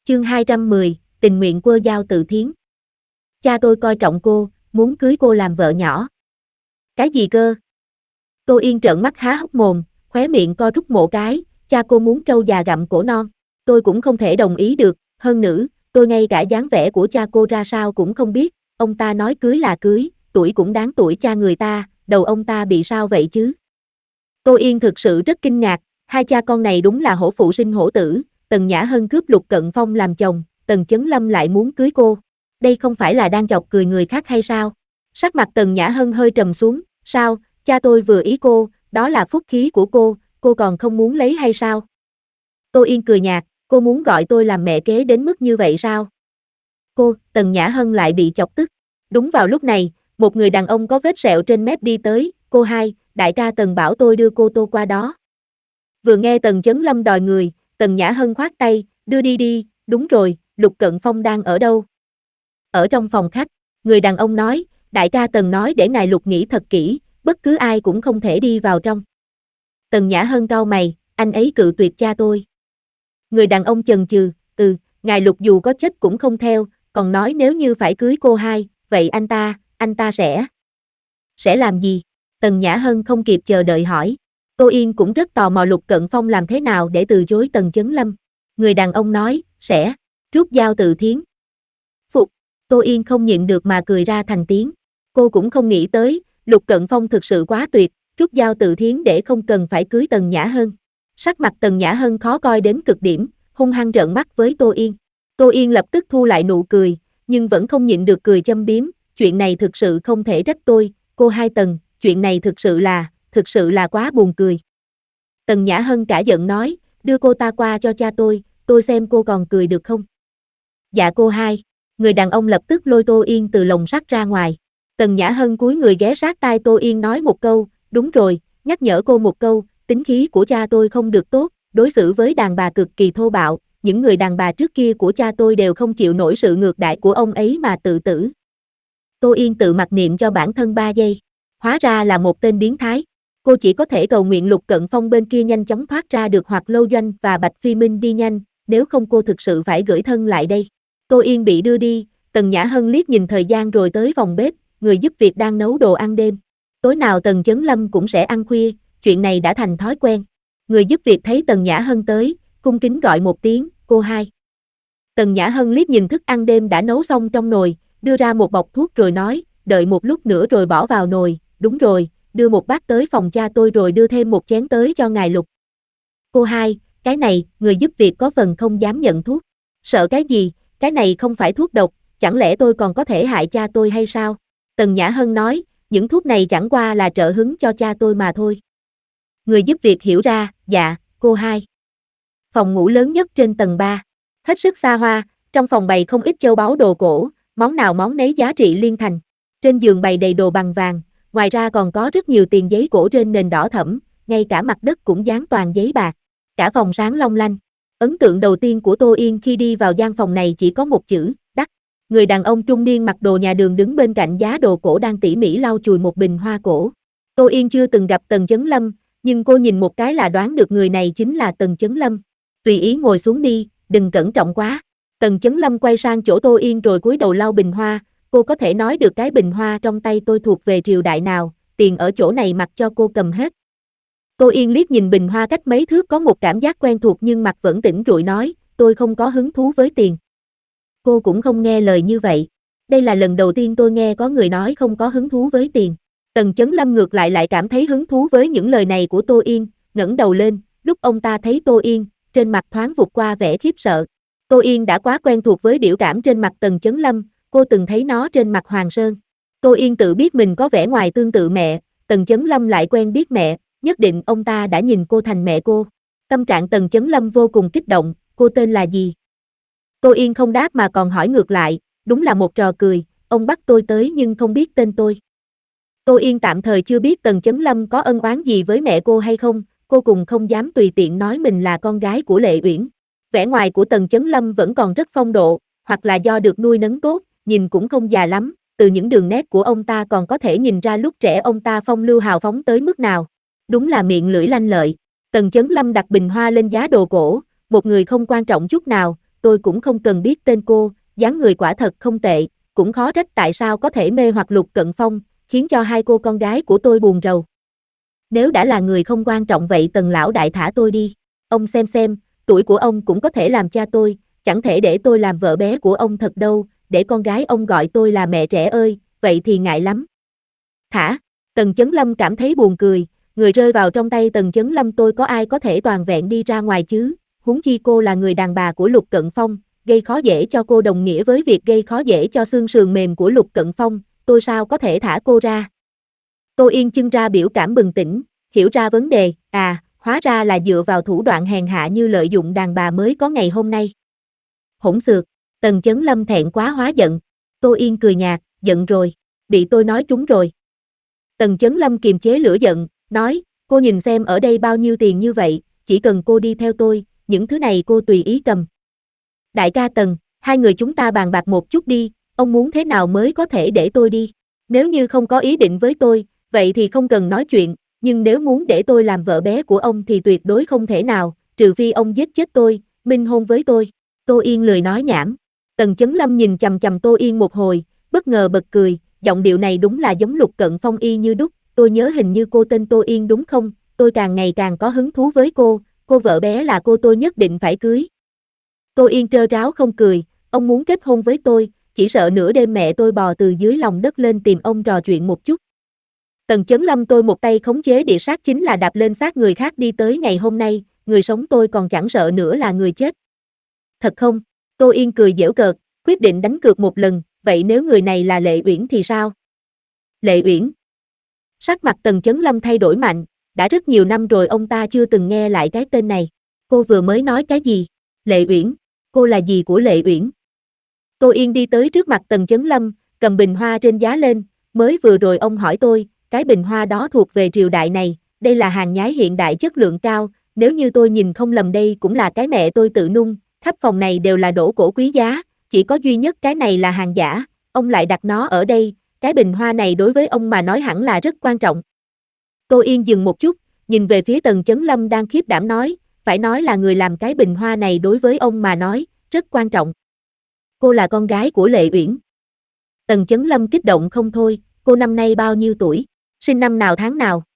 Chương 210, tình nguyện quơ giao tự thiến. Cha tôi coi trọng cô, muốn cưới cô làm vợ nhỏ. Cái gì cơ? Tô Yên trợn mắt há hốc mồm, khóe miệng co rút một cái, cha cô muốn trâu già gặm cổ non. Tôi cũng không thể đồng ý được, hơn nữa, tôi ngay cả dáng vẻ của cha cô ra sao cũng không biết, ông ta nói cưới là cưới, tuổi cũng đáng tuổi cha người ta, đầu ông ta bị sao vậy chứ? Tô Yên thực sự rất kinh ngạc, hai cha con này đúng là hổ phụ sinh hổ tử, Tần Nhã Hân cướp Lục Cận Phong làm chồng, Tần Chấn Lâm lại muốn cưới cô. Đây không phải là đang chọc cười người khác hay sao? Sắc mặt Tần Nhã Hân hơi trầm xuống, sao, cha tôi vừa ý cô, đó là phúc khí của cô còn không muốn lấy hay sao? Tô Yên cười nhạt, cô muốn gọi tôi làm mẹ kế đến mức như vậy sao? Tần Nhã Hân lại bị chọc tức. Đúng vào lúc này, một người đàn ông có vết sẹo trên mép đi tới, cô hai, đại ca Tần bảo tôi đưa cô Tô qua đó. Vừa nghe Tần Chấn Lâm đòi người, Tần Nhã Hân khoát tay, đưa đi, đúng rồi, Lục Cận Phong đang ở đâu? Ở trong phòng khách, người đàn ông nói, đại ca Tần nói để ngài Lục nghĩ thật kỹ, bất cứ ai cũng không thể đi vào trong. Tần Nhã Hân cau mày, anh ấy cự tuyệt cha tôi. Người đàn ông chần chừ, ngài Lục dù có chết cũng không theo, còn nói nếu như phải cưới cô hai, vậy anh ta sẽ làm gì? Tần Nhã Hân không kịp chờ đợi hỏi. Tô Yên cũng rất tò mò Lục Cận Phong làm thế nào để từ chối Tần Chấn Lâm. Người đàn ông nói, sẽ rút dao tự thiến. Phục, Tô Yên không nhịn được mà cười ra thành tiếng. Cô cũng không nghĩ tới, Lục Cận Phong thực sự quá tuyệt, rút dao tự thiến để không cần phải cưới Tần Nhã Hân. Sắc mặt Tần Nhã Hân khó coi đến cực điểm, hung hăng trợn mắt với Tô Yên. Tô Yên lập tức thu lại nụ cười, nhưng vẫn không nhịn được cười châm biếm, chuyện này thực sự không thể trách tôi, cô hai Tần, chuyện này thực sự là quá buồn cười. Tần Nhã Hân cả giận nói, đưa cô ta qua cho cha tôi xem cô còn cười được không? Dạ cô hai, người đàn ông lập tức lôi Tô Yên từ lồng sắt ra ngoài. Tần Nhã Hân cúi người ghé sát tai Tô Yên nói một câu, đúng rồi, nhắc nhở cô một câu, tính khí của cha tôi không được tốt, đối xử với đàn bà cực kỳ thô bạo, những người đàn bà trước kia của cha tôi đều không chịu nổi sự ngược đãi của ông ấy mà tự tử. Tô Yên tự mặc niệm cho bản thân 3 giây. Hóa ra là một tên biến thái. Cô chỉ có thể cầu nguyện Lục Cận Phong bên kia nhanh chóng thoát ra được hoặc Lâu Doanh và Bạch Phi Minh đi nhanh, nếu không cô thực sự phải gửi thân lại đây. Tô Yên bị đưa đi, Tần Nhã Hân liếc nhìn thời gian rồi tới phòng bếp, người giúp việc đang nấu đồ ăn đêm. Tối nào Tần Chấn Lâm cũng sẽ ăn khuya, chuyện này đã thành thói quen. Người giúp việc thấy Tần Nhã Hân tới, cung kính gọi một tiếng, cô hai. Tần Nhã Hân liếc nhìn thức ăn đêm đã nấu xong trong nồi, đưa ra một bọc thuốc rồi nói, đợi một lúc nữa rồi bỏ vào nồi, đúng rồi, đưa một bát tới phòng cha tôi rồi đưa thêm một chén tới cho ngài Lục. Cô hai, cái này, người giúp việc có phần không dám nhận thuốc. Sợ cái gì, cái này không phải thuốc độc, chẳng lẽ tôi còn có thể hại cha tôi hay sao? Tần Nhã Hân nói, những thuốc này chẳng qua là trợ hứng cho cha tôi mà thôi. Người giúp việc hiểu ra, dạ, cô hai. Phòng ngủ lớn nhất trên tầng 3. Hết sức xa hoa, trong phòng bày không ít châu báu đồ cổ, món nào món nấy giá trị liên thành. Trên giường bày đầy đồ bằng vàng, ngoài ra còn có rất nhiều tiền giấy cổ trên nền đỏ thẫm, ngay cả mặt đất cũng dán toàn giấy bạc. Cả phòng sáng long lanh. Ấn tượng đầu tiên của Tô Yên khi đi vào gian phòng này chỉ có một chữ, đắt. Người đàn ông trung niên mặc đồ nhà đường đứng bên cạnh giá đồ cổ đang tỉ mỉ lau chùi một bình hoa cổ. Tô Yên chưa từng gặp Tần Chấn Lâm, nhưng cô nhìn một cái là đoán được người này chính là Tần Chấn Lâm. Tùy ý ngồi xuống đi, đừng cẩn trọng quá. Tần Chấn Lâm quay sang chỗ Tô Yên rồi cúi đầu lau bình hoa, cô có thể nói được cái bình hoa trong tay tôi thuộc về triều đại nào, tiền ở chỗ này mặc cho cô cầm hết. Tô Yên liếc nhìn bình hoa cách mấy thước có một cảm giác quen thuộc nhưng mặt vẫn tỉnh rụi nói, tôi không có hứng thú với tiền. Cô cũng không nghe lời như vậy. Đây là lần đầu tiên tôi nghe có người nói không có hứng thú với tiền. Tần Chấn Lâm ngược lại cảm thấy hứng thú với những lời này của Tô Yên, ngẩng đầu lên, lúc ông ta thấy Tô Yên, trên mặt thoáng vụt qua vẻ khiếp sợ. Tô Yên đã quá quen thuộc với biểu cảm trên mặt Tần Chấn Lâm, cô từng thấy nó trên mặt Hoàng Sơn. Tô Yên tự biết mình có vẻ ngoài tương tự mẹ, Tần Chấn Lâm lại quen biết mẹ, nhất định ông ta đã nhìn cô thành mẹ cô. Tâm trạng Tần Chấn Lâm vô cùng kích động, cô tên là gì? Tô Yên không đáp mà còn hỏi ngược lại, đúng là một trò cười, ông bắt tôi tới nhưng không biết tên tôi. Tô Yên tạm thời chưa biết Tần Chấn Lâm có ân oán gì với mẹ cô hay không, cô cùng không dám tùy tiện nói mình là con gái của Lệ Uyển. Vẻ ngoài của Tần Chấn Lâm vẫn còn rất phong độ, hoặc là do được nuôi nấng tốt, nhìn cũng không già lắm, từ những đường nét của ông ta còn có thể nhìn ra lúc trẻ ông ta phong lưu hào phóng tới mức nào. Đúng là miệng lưỡi lanh lợi. Tần Chấn Lâm đặt bình hoa lên giá đồ cổ, một người không quan trọng chút nào, tôi cũng không cần biết tên cô, dáng người quả thật không tệ, cũng khó trách tại sao có thể mê hoặc Lục Cận Phong, khiến cho hai cô con gái của tôi buồn rầu. Nếu đã là người không quan trọng vậy Tần lão đại thả tôi đi. Ông xem, tuổi của ông cũng có thể làm cha tôi, chẳng thể để tôi làm vợ bé của ông thật đâu, để con gái ông gọi tôi là mẹ trẻ ơi, vậy thì ngại lắm. Thả, Tần Chấn Lâm cảm thấy buồn cười, người rơi vào trong tay Tần Chấn Lâm tôi có ai có thể toàn vẹn đi ra ngoài chứ, huống chi cô là người đàn bà của Lục Cận Phong, gây khó dễ cho cô đồng nghĩa với việc gây khó dễ cho xương sườn mềm của Lục Cận Phong, tôi sao có thể thả cô ra. Tô Yên chưng ra biểu cảm bừng tỉnh, hiểu ra vấn đề, hóa ra là dựa vào thủ đoạn hèn hạ như lợi dụng đàn bà mới có ngày hôm nay. Hỗn xược, Tần Chấn Lâm thẹn quá hóa giận, Tô Yên cười nhạt, giận rồi, bị tôi nói trúng rồi. Tần Chấn Lâm kiềm chế lửa giận, nói, cô nhìn xem ở đây bao nhiêu tiền như vậy, chỉ cần cô đi theo tôi, những thứ này cô tùy ý cầm. Đại ca Tần, hai người chúng ta bàn bạc một chút đi, ông muốn thế nào mới có thể để tôi đi. Nếu như không có ý định với tôi, vậy thì không cần nói chuyện, nhưng nếu muốn để tôi làm vợ bé của ông thì tuyệt đối không thể nào, trừ phi ông giết chết tôi, minh hôn với tôi. Tô Yên lười nói nhảm. Tần Chấn Lâm nhìn chằm chằm Tô Yên một hồi, bất ngờ bật cười, giọng điệu này đúng là giống Lục Cận Phong y như đúc, tôi nhớ hình như cô tên Tô Yên đúng không, tôi càng ngày càng có hứng thú với cô vợ bé là cô tôi nhất định phải cưới. Tô Yên trơ tráo không cười, ông muốn kết hôn với tôi, chỉ sợ nửa đêm mẹ tôi bò từ dưới lòng đất lên tìm ông trò chuyện một chút. Tần Chấn Lâm tôi một tay khống chế địa sát chính là đạp lên xác người khác đi tới ngày hôm nay, người sống tôi còn chẳng sợ nữa là người chết. Thật không? Tô Yên cười giễu cợt, quyết định đánh cược một lần, vậy nếu người này là Lệ Uyển thì sao? Lệ Uyển. Sắc mặt Tần Chấn Lâm thay đổi mạnh, đã rất nhiều năm rồi ông ta chưa từng nghe lại cái tên này. Cô vừa mới nói cái gì? Lệ Uyển, cô là gì của Lệ Uyển? Tô Yên đi tới trước mặt Tần Chấn Lâm, cầm bình hoa trên giá lên, mới vừa rồi ông hỏi tôi, cái bình hoa đó thuộc về triều đại này, đây là hàng nhái hiện đại chất lượng cao, nếu như tôi nhìn không lầm đây cũng là cái mẹ tôi tự nung, khắp phòng này đều là đồ cổ quý giá, chỉ có duy nhất cái này là hàng giả, ông lại đặt nó ở đây, cái bình hoa này đối với ông mà nói hẳn là rất quan trọng. Tô Yên dừng một chút, nhìn về phía Tần Chấn Lâm đang khiếp đảm nói, phải nói là người làm cái bình hoa này đối với ông mà nói, rất quan trọng. Cô là con gái của Lệ Uyển. Tần Chấn Lâm kích động không thôi, cô năm nay bao nhiêu tuổi, sinh năm nào tháng nào?